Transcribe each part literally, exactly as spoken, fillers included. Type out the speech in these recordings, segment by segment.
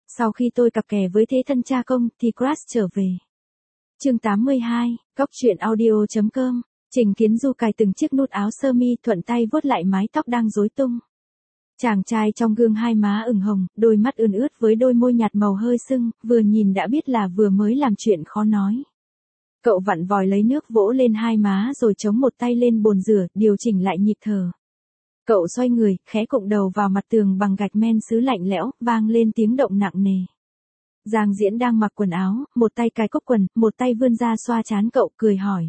Sau khi tôi cặp kè với thế thân cha công thì Crash trở về. Chương tám mươi hai, Cóc truyện audio chấm com. Trình Kiến Du cài từng chiếc nút áo sơ mi, thuận tay vuốt lại mái tóc đang rối tung. Chàng trai trong gương hai má ửng hồng, đôi mắt ươn ướt với đôi môi nhạt màu hơi sưng, vừa nhìn đã biết là vừa mới làm chuyện khó nói. Cậu vặn vòi lấy nước vỗ lên hai má rồi chống một tay lên bồn rửa, điều chỉnh lại nhịp thở. Cậu xoay người, khẽ cụng đầu vào mặt tường bằng gạch men sứ lạnh lẽo, vang lên tiếng động nặng nề. Giang Diễn đang mặc quần áo, một tay cài cúc quần, một tay vươn ra xoa trán cậu, cười hỏi.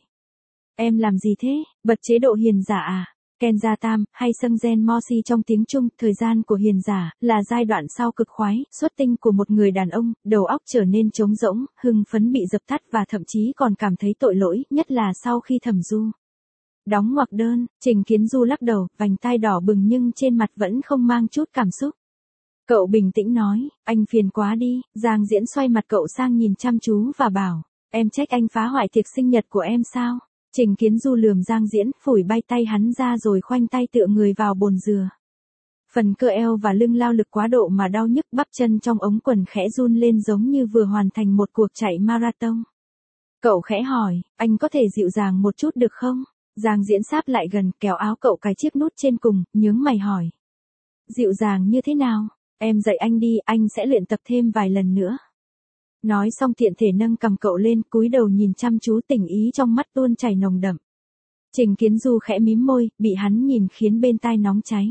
Em làm gì thế, bật chế độ hiền giả à? Kenza Tam, hay Sung Gen Mosi trong tiếng Trung, thời gian của hiền giả, là giai đoạn sau cực khoái, xuất tinh của một người đàn ông, đầu óc trở nên trống rỗng, hưng phấn bị dập tắt và thậm chí còn cảm thấy tội lỗi, nhất là sau khi thẩm du. Đóng ngoặc đơn, Trình Kiến Du lắc đầu, vành tai đỏ bừng nhưng trên mặt vẫn không mang chút cảm xúc. Cậu bình tĩnh nói, anh phiền quá đi. Giang Diễn xoay mặt cậu sang nhìn chăm chú và bảo, em trách anh phá hoại tiệc sinh nhật của em sao? Trình Kiến Du lườm Giang Diễn, phủi bay tay hắn ra rồi khoanh tay tựa người vào bồn dừa. Phần cơ eo và lưng lao lực quá độ mà đau nhức, bắp chân trong ống quần khẽ run lên giống như vừa hoàn thành một cuộc chạy marathon. Cậu khẽ hỏi, anh có thể dịu dàng một chút được không? Giang Diễn sáp lại gần, kéo áo cậu cài chiếc nút trên cùng, nhướng mày hỏi. Dịu dàng như thế nào? Em dạy anh đi, anh sẽ luyện tập thêm vài lần nữa. Nói xong tiện thể nâng cầm cậu lên, cúi đầu nhìn chăm chú, tình ý trong mắt tuôn chảy nồng đậm. Trình Kiến Du khẽ mím môi, bị hắn nhìn khiến bên tai nóng cháy.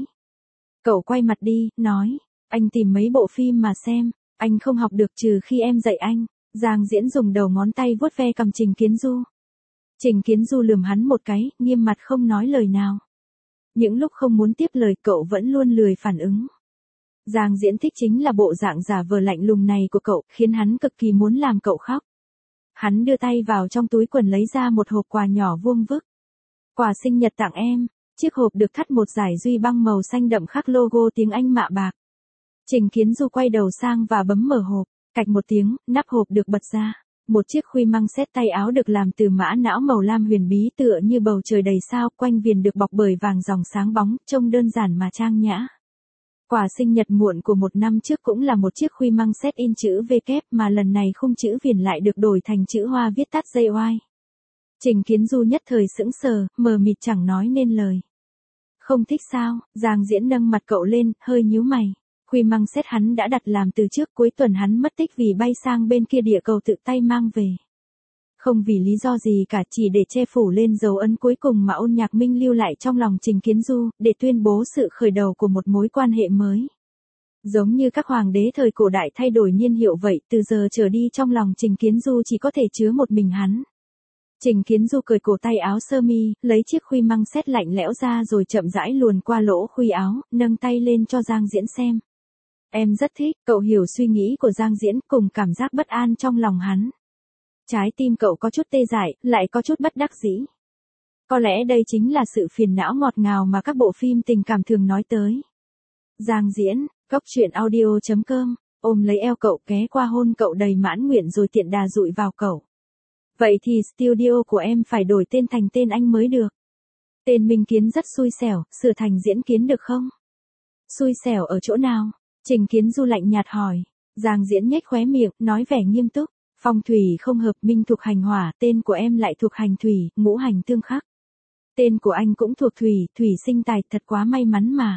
Cậu quay mặt đi, nói, anh tìm mấy bộ phim mà xem, anh không học được trừ khi em dạy anh. Giang Diễn dùng đầu ngón tay vuốt ve cằm Trình Kiến Du. Trình Kiến Du lườm hắn một cái, nghiêm mặt không nói lời nào. Những lúc không muốn tiếp lời cậu vẫn luôn lười phản ứng. Giang Diễn thích chính là bộ dạng giả vờ lạnh lùng này của cậu, khiến hắn cực kỳ muốn làm cậu khóc. Hắn đưa tay vào trong túi quần lấy ra một hộp quà nhỏ vuông vức. Quà sinh nhật tặng em, chiếc hộp được thắt một dải duy băng màu xanh đậm khắc logo tiếng Anh mạ bạc. Trình Kiến Du quay đầu sang và bấm mở hộp, cạch một tiếng, nắp hộp được bật ra. Một chiếc khuy măng set tay áo được làm từ mã não màu lam huyền bí tựa như bầu trời đầy sao, quanh viền được bọc bởi vàng ròng sáng bóng, trông đơn giản mà trang nhã. Quà sinh nhật muộn của một năm trước cũng là một chiếc khuy măng set in chữ V kép mà lần này khung chữ viền lại được đổi thành chữ hoa viết tắt gi oai. Trình Kiến Du nhất thời sững sờ, mờ mịt chẳng nói nên lời. Không thích sao? Giang Diễn nâng mặt cậu lên, hơi nhíu mày. Khuy măng set hắn đã đặt làm từ trước, cuối tuần hắn mất tích vì bay sang bên kia địa cầu tự tay mang về. Không vì lý do gì cả, chỉ để che phủ lên dấu ấn cuối cùng mà Ôn Nhạc Minh lưu lại trong lòng Trình Kiến Du, để tuyên bố sự khởi đầu của một mối quan hệ mới. Giống như các hoàng đế thời cổ đại thay đổi niên hiệu vậy, từ giờ trở đi trong lòng Trình Kiến Du chỉ có thể chứa một mình hắn. Trình Kiến Du cởi cổ tay áo sơ mi, lấy chiếc khuy măng set lạnh lẽo ra rồi chậm rãi luồn qua lỗ khuy áo, nâng tay lên cho Giang Diễn xem. Em rất thích. Cậu hiểu suy nghĩ của Giang Diễn cùng cảm giác bất an trong lòng hắn. Trái tim cậu có chút tê dại, lại có chút bất đắc dĩ. Có lẽ đây chính là sự phiền não ngọt ngào mà các bộ phim tình cảm thường nói tới. Giang Diễn, Cóc truyện audio chấm com, ôm lấy eo cậu, ghé qua hôn cậu đầy mãn nguyện rồi tiện đà dụi vào cậu. Vậy thì studio của em phải đổi tên thành tên anh mới được. Tên Minh Kiến rất xui xẻo, sửa thành Diễn Kiến được không? Xui xẻo ở chỗ nào? Trình Kiến Du lạnh nhạt hỏi. Giang Diễn nhếch khóe miệng, nói vẻ nghiêm túc. Phong thủy không hợp, Minh thuộc hành hỏa, tên của em lại thuộc hành thủy, ngũ hành tương khắc. Tên của anh cũng thuộc thủy, thủy sinh tài, thật quá may mắn mà.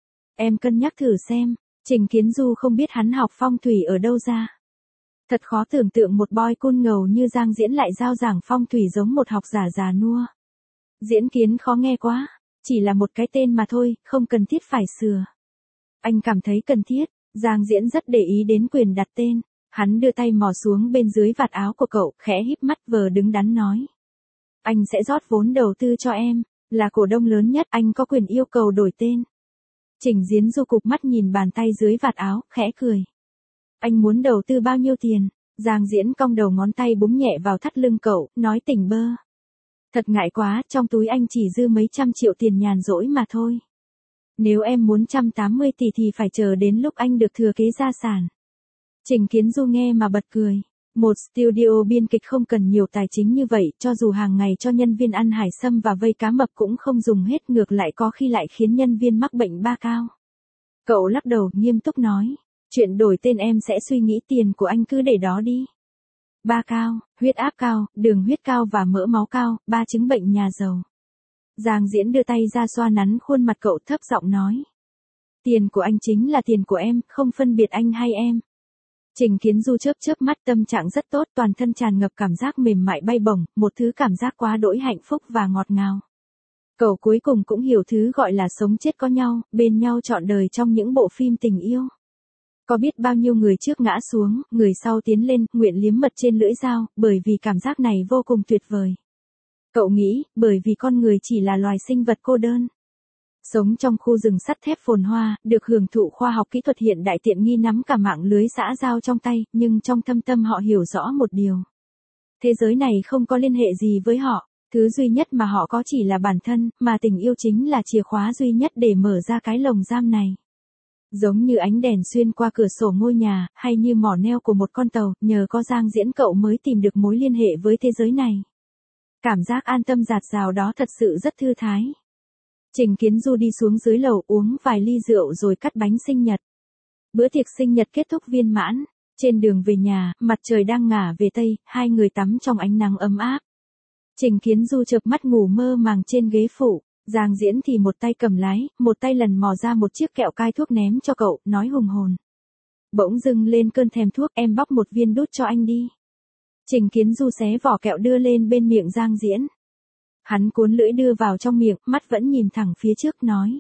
Em cân nhắc thử xem. Trình Kiến Du không biết hắn học phong thủy ở đâu ra. Thật khó tưởng tượng một boy cool ngầu như Giang Diễn lại giao giảng phong thủy giống một học giả già nua. Diễn Kiến khó nghe quá, chỉ là một cái tên mà thôi, không cần thiết phải sửa. Anh cảm thấy cần thiết. Giang Diễn rất để ý đến quyền đặt tên. Hắn đưa tay mò xuống bên dưới vạt áo của cậu, khẽ híp mắt vờ đứng đắn nói. Anh sẽ rót vốn đầu tư cho em, là cổ đông lớn nhất, anh có quyền yêu cầu đổi tên. Trình Diễn Du cụp mắt nhìn bàn tay dưới vạt áo, khẽ cười. Anh muốn đầu tư bao nhiêu tiền? Giang Diễn cong đầu ngón tay búng nhẹ vào thắt lưng cậu, nói tỉnh bơ. Thật ngại quá, trong túi anh chỉ dư mấy trăm triệu tiền nhàn rỗi mà thôi. Nếu em muốn một trăm tám mươi tỷ thì phải chờ đến lúc anh được thừa kế gia sản. Trình Kiến Du nghe mà bật cười. Một studio biên kịch không cần nhiều tài chính như vậy, cho dù hàng ngày cho nhân viên ăn hải sâm và vây cá mập cũng không dùng hết, ngược lại có khi lại khiến nhân viên mắc bệnh ba cao. Cậu lắc đầu, nghiêm túc nói. Chuyện đổi tên em sẽ suy nghĩ, tiền của anh cứ để đó đi. Ba cao, huyết áp cao, đường huyết cao và mỡ máu cao, ba chứng bệnh nhà giàu. Giang Diễn đưa tay ra xoa nắn khuôn mặt cậu, thấp giọng nói. Tiền của anh chính là tiền của em, không phân biệt anh hay em. Trình Kiến Du chớp chớp mắt, tâm trạng rất tốt, toàn thân tràn ngập cảm giác mềm mại bay bổng, một thứ cảm giác quá đỗi hạnh phúc và ngọt ngào. Cậu cuối cùng cũng hiểu thứ gọi là sống chết có nhau, bên nhau trọn đời trong những bộ phim tình yêu. Có biết bao nhiêu người trước ngã xuống, người sau tiến lên, nguyện liếm mật trên lưỡi dao, bởi vì cảm giác này vô cùng tuyệt vời. Cậu nghĩ, bởi vì con người chỉ là loài sinh vật cô đơn. Sống trong khu rừng sắt thép phồn hoa, được hưởng thụ khoa học kỹ thuật hiện đại, tiện nghi nắm cả mạng lưới xã giao trong tay, nhưng trong thâm tâm họ hiểu rõ một điều. Thế giới này không có liên hệ gì với họ, thứ duy nhất mà họ có chỉ là bản thân, mà tình yêu chính là chìa khóa duy nhất để mở ra cái lồng giam này. Giống như ánh đèn xuyên qua cửa sổ ngôi nhà, hay như mỏ neo của một con tàu, nhờ có Giang Diễn cậu mới tìm được mối liên hệ với thế giới này. Cảm giác an tâm dạt dào đó thật sự rất thư thái. Trình Kiến Du đi xuống dưới lầu uống vài ly rượu rồi cắt bánh sinh nhật. Bữa tiệc sinh nhật kết thúc viên mãn. Trên đường về nhà, mặt trời đang ngả về tây, hai người tắm trong ánh nắng ấm áp. Trình Kiến Du chợp mắt ngủ mơ màng trên ghế phụ. Giang Diễn thì một tay cầm lái, một tay lần mò ra một chiếc kẹo cai thuốc ném cho cậu, nói hùng hồn. Bỗng dưng lên cơn thèm thuốc, em bóc một viên đút cho anh đi. Trình Kiến Du xé vỏ kẹo đưa lên bên miệng Giang Diễn. Hắn cuốn lưỡi đưa vào trong miệng, mắt vẫn nhìn thẳng phía trước nói.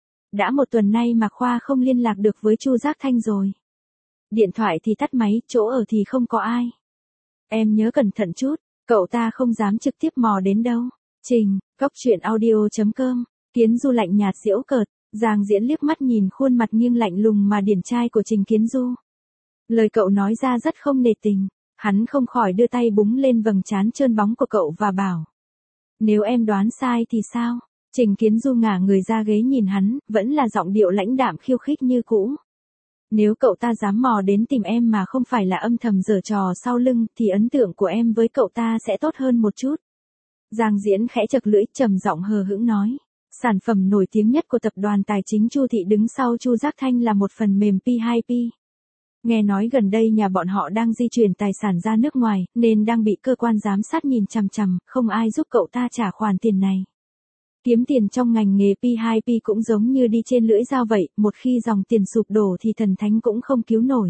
Đã một tuần nay mà Khoa không liên lạc được với Chu Giác Thanh rồi. Điện thoại thì tắt máy, chỗ ở thì không có ai. Em nhớ cẩn thận chút, cậu ta không dám trực tiếp mò đến đâu. Trình, cốc truyện audio chấm com, Kiến Du lạnh nhạt giễu cợt, Giang Diễn liếc mắt nhìn khuôn mặt nghiêng lạnh lùng mà điển trai của Trình Kiến Du. Lời cậu nói ra rất không nề tình, hắn không khỏi đưa tay búng lên vầng trán trơn bóng của cậu và bảo. Nếu em đoán sai thì sao? Trình Kiến Du ngả người ra ghế nhìn hắn, vẫn là giọng điệu lãnh đạm khiêu khích như cũ. Nếu cậu ta dám mò đến tìm em mà không phải là âm thầm giở trò sau lưng, thì ấn tượng của em với cậu ta sẽ tốt hơn một chút. Giang Diễn khẽ chật lưỡi, trầm giọng hờ hững nói. Sản phẩm nổi tiếng nhất của tập đoàn tài chính Chu Thị đứng sau Chu Giác Thanh là một phần mềm P hai P. Nghe nói gần đây nhà bọn họ đang di chuyển tài sản ra nước ngoài, nên đang bị cơ quan giám sát nhìn chằm chằm, không ai giúp cậu ta trả khoản tiền này. Kiếm tiền trong ngành nghề P hai P cũng giống như đi trên lưỡi dao vậy, một khi dòng tiền sụp đổ thì thần thánh cũng không cứu nổi.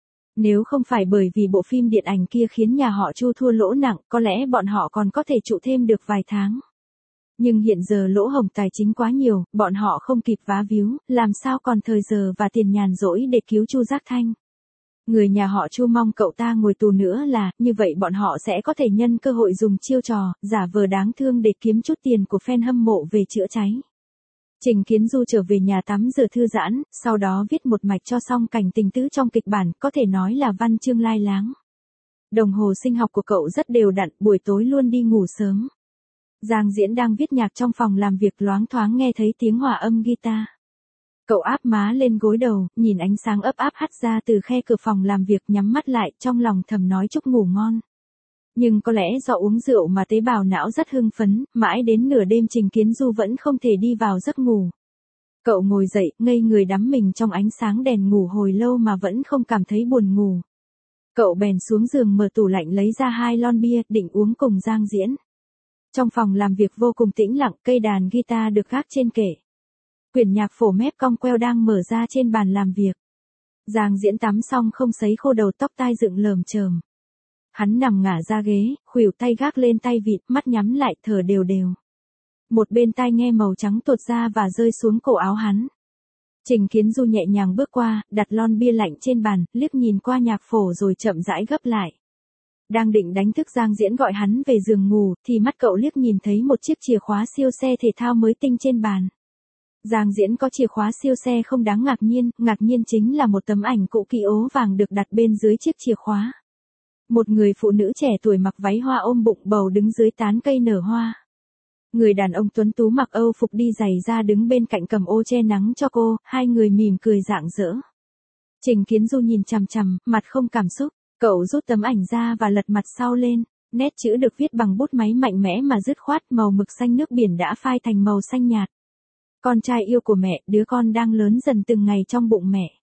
Nếu không phải bởi vì bộ phim điện ảnh kia khiến nhà họ Chu thua lỗ nặng, có lẽ bọn họ còn có thể trụ thêm được vài tháng. Nhưng hiện giờ lỗ hổng tài chính quá nhiều, bọn họ không kịp vá víu, làm sao còn thời giờ và tiền nhàn rỗi để cứu Chu Giác Thanh. Người nhà họ Chu mong cậu ta ngồi tù nữa là, như vậy bọn họ sẽ có thể nhân cơ hội dùng chiêu trò, giả vờ đáng thương để kiếm chút tiền của fan hâm mộ về chữa cháy. Trình Kiến Du trở về nhà tắm rửa thư giãn, sau đó viết một mạch cho xong cảnh tình tứ trong kịch bản, có thể nói là văn chương lai láng. Đồng hồ sinh học của cậu rất đều đặn, buổi tối luôn đi ngủ sớm. Giang Diễn đang viết nhạc trong phòng làm việc, loáng thoáng nghe thấy tiếng hòa âm guitar. Cậu áp má lên gối đầu, nhìn ánh sáng ấp áp hắt ra từ khe cửa phòng làm việc, nhắm mắt lại, trong lòng thầm nói chúc ngủ ngon. Nhưng có lẽ do uống rượu mà tế bào não rất hưng phấn, mãi đến nửa đêm Trình Kiến Du vẫn không thể đi vào giấc ngủ. Cậu ngồi dậy, ngây người đắm mình trong ánh sáng đèn ngủ hồi lâu mà vẫn không cảm thấy buồn ngủ. Cậu bèn xuống giường mở tủ lạnh lấy ra hai lon bia, định uống cùng Giang Diễn. Trong phòng làm việc vô cùng tĩnh lặng, cây đàn guitar được gác trên kệ. Quyển nhạc phổ mép cong queo đang mở ra trên bàn làm việc. Giang Diễn tắm xong không sấy khô đầu tóc tai dựng lởm chởm. Hắn nằm ngả ra ghế, khuỷu tay gác lên tay vịn, mắt nhắm lại, thở đều đều. Một bên tai nghe màu trắng tuột ra và rơi xuống cổ áo hắn. Trình Kiến Du nhẹ nhàng bước qua, đặt lon bia lạnh trên bàn, liếc nhìn qua nhạc phổ rồi chậm rãi gấp lại. Đang định đánh thức Giang Diễn gọi hắn về giường ngủ, thì mắt cậu liếc nhìn thấy một chiếc chìa khóa siêu xe thể thao mới tinh trên bàn. Giang Diễn có chìa khóa siêu xe không đáng ngạc nhiên, ngạc nhiên chính là một tấm ảnh cũ kỹ ố vàng được đặt bên dưới chiếc chìa khóa. Một người phụ nữ trẻ tuổi mặc váy hoa ôm bụng bầu đứng dưới tán cây nở hoa. Người đàn ông tuấn tú mặc Âu phục đi giày da đứng bên cạnh cầm ô che nắng cho cô, hai người mỉm cười rạng rỡ. Trình Kiến Du nhìn chằm chằm, mặt không cảm xúc, cậu rút tấm ảnh ra và lật mặt sau lên, nét chữ được viết bằng bút máy mạnh mẽ mà dứt khoát, màu mực xanh nước biển đã phai thành màu xanh nhạt. Con trai yêu của mẹ, đứa con đang lớn dần từng ngày trong bụng mẹ.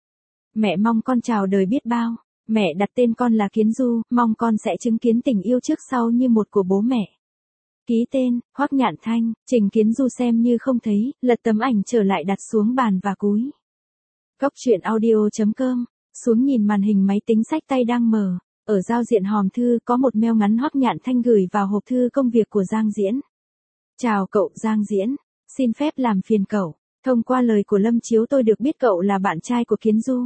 Mẹ mong con chào đời biết bao. Mẹ đặt tên con là Kiến Du, mong con sẽ chứng kiến tình yêu trước sau như một của bố mẹ. Ký tên, Hoắc Nhạn Thanh. Trình Kiến Du xem như không thấy, lật tấm ảnh trở lại đặt xuống bàn và cúi. Cốc truyện audio chấm com. Xuống nhìn màn hình máy tính xách tay đang mở. Ở giao diện hòm thư có một mail ngắn Hoắc Nhạn Thanh gửi vào hộp thư công việc của Giang Diễn. Chào cậu Giang Diễn. Xin phép làm phiền cậu. Thông qua lời của Lâm Chiếu tôi được biết cậu là bạn trai của Kiến Du.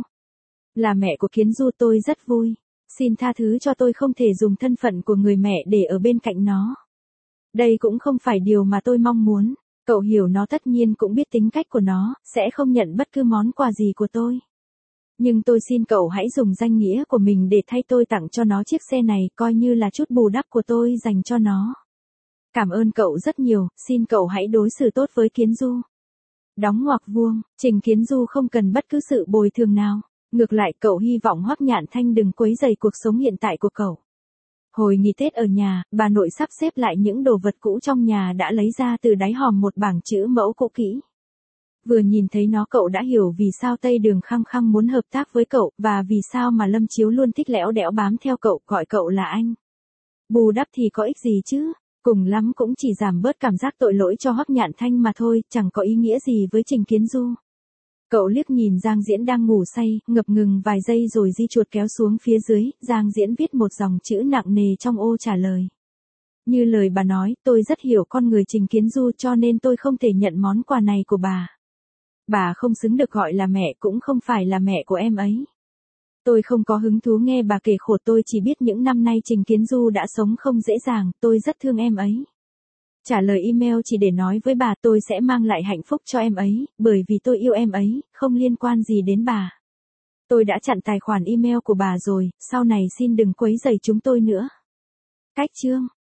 Là mẹ của Kiến Du tôi rất vui. Xin tha thứ cho tôi không thể dùng thân phận của người mẹ để ở bên cạnh nó. Đây cũng không phải điều mà tôi mong muốn. Cậu hiểu nó tất nhiên cũng biết tính cách của nó, sẽ không nhận bất cứ món quà gì của tôi. Nhưng tôi xin cậu hãy dùng danh nghĩa của mình để thay tôi tặng cho nó chiếc xe này, coi như là chút bù đắp của tôi dành cho nó. Cảm ơn cậu rất nhiều, xin cậu hãy đối xử tốt với Kiến Du. Đóng ngoặc vuông, Trình Kiến Du không cần bất cứ sự bồi thường nào. Ngược lại cậu hy vọng Hoắc Nhạn Thanh đừng quấy rầy cuộc sống hiện tại của cậu. Hồi nghỉ Tết ở nhà, bà nội sắp xếp lại những đồ vật cũ trong nhà đã lấy ra từ đáy hòm một bảng chữ mẫu cũ kỹ. Vừa nhìn thấy nó cậu đã hiểu vì sao Tây Đường khăng khăng muốn hợp tác với cậu, và vì sao mà Lâm Chiếu luôn thích lẽo đẽo bám theo cậu, gọi cậu là anh. Bù đắp thì có ích gì chứ, cùng lắm cũng chỉ giảm bớt cảm giác tội lỗi cho Hoắc Nhạn Thanh mà thôi, chẳng có ý nghĩa gì với Trình Kiến Du. Cậu liếc nhìn Giang Diễn đang ngủ say, ngập ngừng vài giây rồi di chuột kéo xuống phía dưới, Giang Diễn viết một dòng chữ nặng nề trong ô trả lời. Như lời bà nói, tôi rất hiểu con người Trình Kiến Du cho nên tôi không thể nhận món quà này của bà. Bà không xứng được gọi là mẹ, cũng không phải là mẹ của em ấy. Tôi không có hứng thú nghe bà kể khổ, tôi chỉ biết những năm nay Trình Kiến Du đã sống không dễ dàng, tôi rất thương em ấy. Trả lời email chỉ để nói với bà tôi sẽ mang lại hạnh phúc cho em ấy, bởi vì tôi yêu em ấy, không liên quan gì đến bà. Tôi đã chặn tài khoản email của bà rồi, sau này xin đừng quấy rầy chúng tôi nữa. Cách chương.